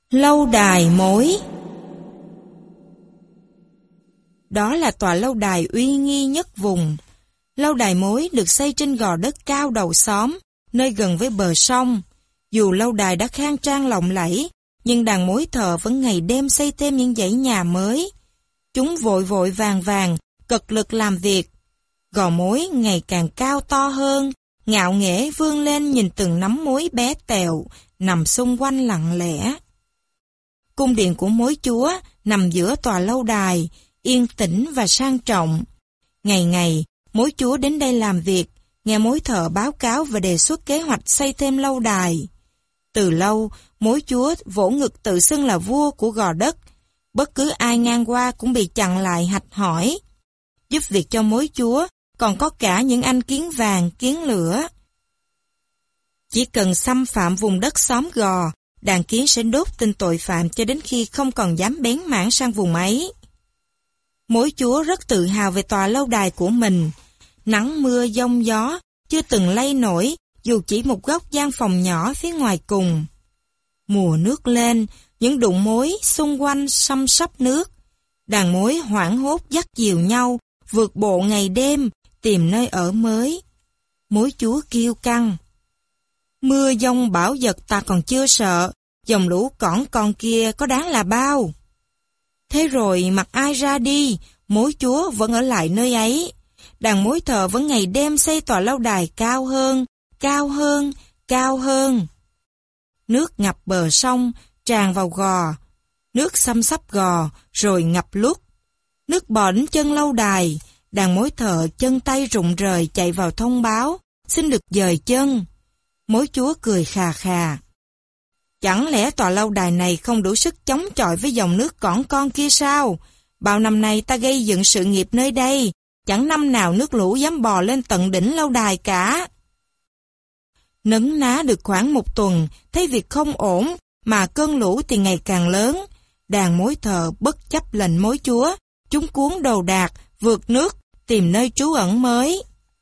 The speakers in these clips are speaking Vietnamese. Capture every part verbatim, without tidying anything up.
Lâu đài mối. Đó là tòa lâu đài uy nghi nhất vùng. Lâu đài mối được xây trên gò đất cao đầu xóm, nơi gần với bờ sông. Dù lâu đài đã khang trang lộng lẫy, nhưng đàn mối thợ vẫn ngày đêm xây thêm những dãy nhà mới. Chúng vội vội vàng vàng, cật lực làm việc. Gò mối ngày càng cao to hơn, ngạo nghễ vươn lên nhìn từng nắm mối bé tẹo, nằm xung quanh lặng lẽ. Cung điện của mối chúa nằm giữa tòa lâu đài, yên tĩnh và sang trọng. Ngày ngày, mối chúa đến đây làm việc, nghe mối thợ báo cáo và đề xuất kế hoạch xây thêm lâu đài. Từ lâu, mối chúa vỗ ngực tự xưng là vua của gò đất. Bất cứ ai ngang qua cũng bị chặn lại hạch hỏi. Giúp việc cho mối chúa, còn có cả những anh kiến vàng, kiến lửa. Chỉ cần xâm phạm vùng đất xóm gò, đàn kiến sẽ đốt tên tội phạm cho đến khi không còn dám bén mảng sang vùng ấy. Mối chúa rất tự hào về tòa lâu đài của mình. Nắng mưa giông gió chưa từng lay nổi dù chỉ một góc gian phòng nhỏ phía ngoài cùng. Mùa nước lên, những đụng mối xung quanh xăm sắp nước. Đàn mối hoảng hốt dắt dìu nhau, vượt bộ ngày đêm, tìm nơi ở mới. Mối chúa kiêu căng. Mưa giông bão giật ta còn chưa sợ, dòng lũ cỏn con kia có đáng là bao. Thế rồi mặc ai ra đi, mối chúa vẫn ở lại nơi ấy. Đàn mối thợ vẫn ngày đêm xây tòa lâu đài cao hơn, cao hơn, cao hơn. Nước ngập bờ sông, tràn vào gò. Nước xăm sắp gò, rồi ngập lút. Nước bò đến chân lâu đài. Đàn mối thợ chân tay rụng rời chạy vào thông báo, xin được dời chân. Mối chúa cười khà khà. Chẳng lẽ tòa lâu đài này không đủ sức chống chọi với dòng nước cỏn con kia sao? Bao năm nay ta gây dựng sự nghiệp nơi đây, chẳng năm nào nước lũ dám bò lên tận đỉnh lâu đài cả. Nấn ná được khoảng một tuần, thấy việc không ổn, mà cơn lũ thì ngày càng lớn. Đàn mối thợ bất chấp lệnh mối chúa, chúng cuốn đồ đạc, vượt nước, tìm nơi trú ẩn mới.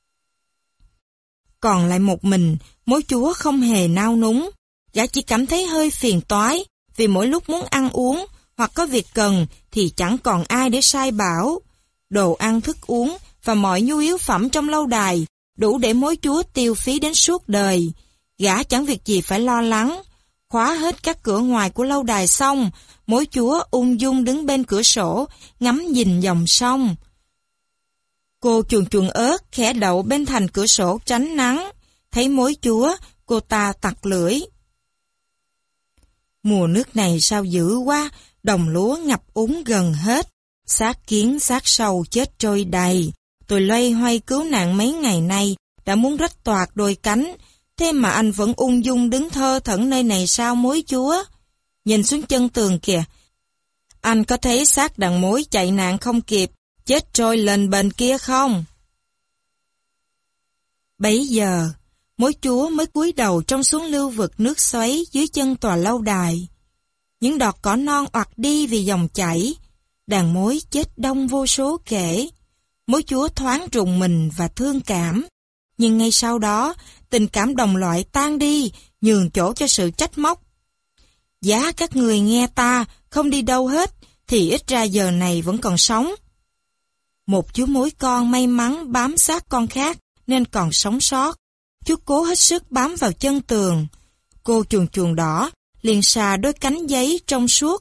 Còn lại một mình, mối chúa không hề nao núng. Gã chỉ cảm thấy hơi phiền toái, vì mỗi lúc muốn ăn uống, hoặc có việc cần, thì chẳng còn ai để sai bảo. Đồ ăn thức uống và mọi nhu yếu phẩm trong lâu đài, đủ để mối chúa tiêu phí đến suốt đời. Gã chẳng việc gì phải lo lắng. Khóa hết các cửa ngoài của lâu đài xong, mối chúa ung dung đứng bên cửa sổ, ngắm nhìn dòng sông. Cô chuồn chuồn ớt khẽ đậu bên thành cửa sổ tránh nắng. Thấy mối chúa, cô ta tặc lưỡi. Mùa nước này sao dữ quá, đồng lúa ngập úng gần hết. Xác kiến xác sâu chết trôi đầy. Tôi loay hoay cứu nạn mấy ngày nay, đã muốn rách toạc đôi cánh. Thế mà anh vẫn ung dung đứng thơ thẫn nơi này sao mối chúa? Nhìn xuống chân tường kìa. Anh có thấy xác đàn mối chạy nạn không kịp, chết trôi lên bên kia không? Bấy giờ, mối chúa mới cúi đầu trông xuống lưu vực nước xoáy dưới chân tòa lâu đài. Những đọt cỏ non oặt đi vì dòng chảy. Đàn mối chết đông vô số kể. Mối chúa thoáng rùng mình và thương cảm. Nhưng ngay sau đó, tình cảm đồng loại tan đi, nhường chỗ cho sự trách móc. Giá các người nghe ta, không đi đâu hết, thì ít ra giờ này vẫn còn sống. Một chú mối con may mắn bám sát con khác, nên còn sống sót. Chú cố hết sức bám vào chân tường. Cô chuồn chuồn đỏ, liền xà đôi cánh giấy trong suốt.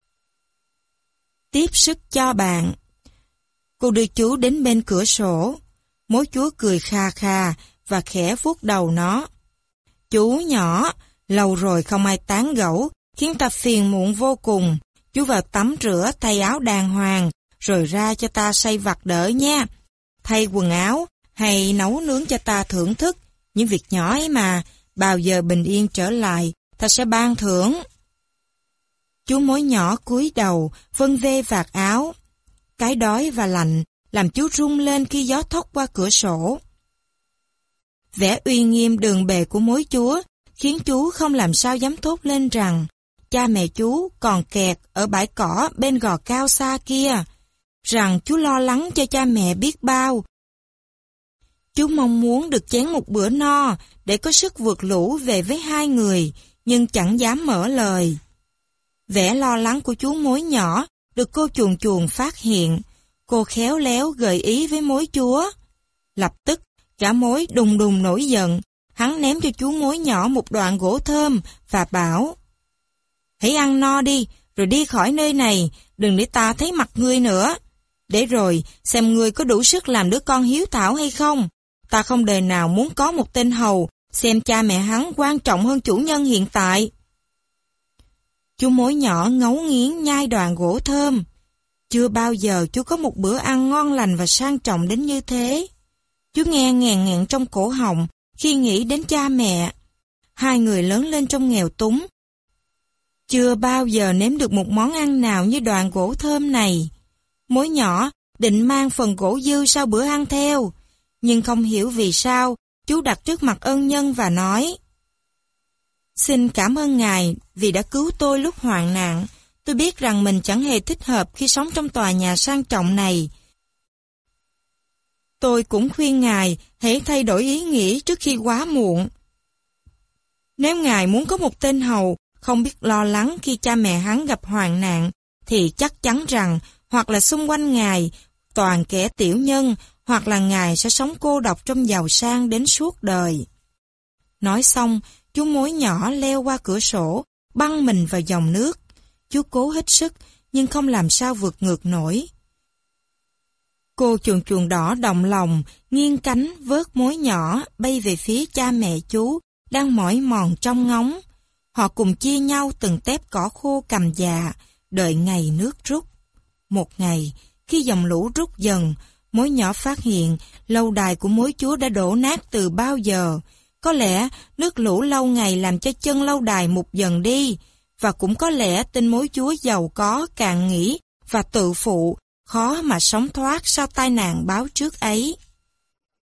Tiếp sức cho bạn. Cô đưa chú đến bên cửa sổ. Mối chúa cười kha kha và khẽ vuốt đầu nó. Chú nhỏ, lâu rồi không ai tán gẫu, khiến ta phiền muộn vô cùng. Chú vào tắm rửa thay áo đàng hoàng, rồi ra cho ta xây vặt đỡ nha. Thay quần áo, hay nấu nướng cho ta thưởng thức. Những việc nhỏ ấy mà, bao giờ bình yên trở lại, ta sẽ ban thưởng. Chú mối nhỏ cúi đầu, vân vê vạt áo. Cái đói và lạnh làm chú rung lên khi gió thốc qua cửa sổ. Vẻ uy nghiêm đường bề của mối chúa khiến chú không làm sao dám thốt lên rằng cha mẹ chú còn kẹt ở bãi cỏ bên gò cao xa kia, rằng chú lo lắng cho cha mẹ biết bao. Chú mong muốn được chén một bữa no để có sức vượt lũ về với hai người, nhưng chẳng dám mở lời. Vẻ lo lắng của chú mối nhỏ được cô chuồn chuồn phát hiện. Cô khéo léo gợi ý với mối chúa. Lập tức, cả mối đùng đùng nổi giận. Hắn ném cho chú mối nhỏ một đoạn gỗ thơm và bảo: hãy ăn no đi, rồi đi khỏi nơi này, đừng để ta thấy mặt ngươi nữa. Để rồi, xem ngươi có đủ sức làm đứa con hiếu thảo hay không. Ta không đời nào muốn có một tên hầu, xem cha mẹ hắn quan trọng hơn chủ nhân hiện tại. Chú mối nhỏ ngấu nghiến nhai đoạn gỗ thơm. Chưa bao giờ chú có một bữa ăn ngon lành và sang trọng đến như thế. Chú nghe nghẹn nghẹn trong cổ họng khi nghĩ đến cha mẹ. Hai người lớn lên trong nghèo túng. Chưa bao giờ nếm được một món ăn nào như đoạn gỗ thơm này. Mối nhỏ định mang phần gỗ dư sau bữa ăn theo, nhưng không hiểu vì sao chú đặt trước mặt ân nhân và nói: xin cảm ơn ngài vì đã cứu tôi lúc hoạn nạn. Tôi biết rằng mình chẳng hề thích hợp khi sống trong tòa nhà sang trọng này. Tôi cũng khuyên ngài hãy thay đổi ý nghĩ trước khi quá muộn. Nếu ngài muốn có một tên hầu không biết lo lắng khi cha mẹ hắn gặp hoạn nạn, thì chắc chắn rằng hoặc là xung quanh ngài toàn kẻ tiểu nhân, hoặc là ngài sẽ sống cô độc trong giàu sang đến suốt đời. Nói xong, chú mối nhỏ leo qua cửa sổ, băng mình vào dòng nước. Chú cố hết sức, nhưng không làm sao vượt ngược nổi. Cô chuồn chuồn đỏ đồng lòng, nghiêng cánh vớt mối nhỏ bay về phía cha mẹ chú, đang mỏi mòn trong ngóng. Họ cùng chia nhau từng tép cỏ khô cằm già, đợi ngày nước rút. Một ngày, khi dòng lũ rút dần, mối nhỏ phát hiện lâu đài của mối chúa đã đổ nát từ bao giờ. Có lẽ nước lũ lâu ngày làm cho chân lâu đài mục dần đi, và cũng có lẽ tên mối chúa giàu có, cạn nghĩ và tự phụ, khó mà sống thoát sau tai nạn báo trước ấy.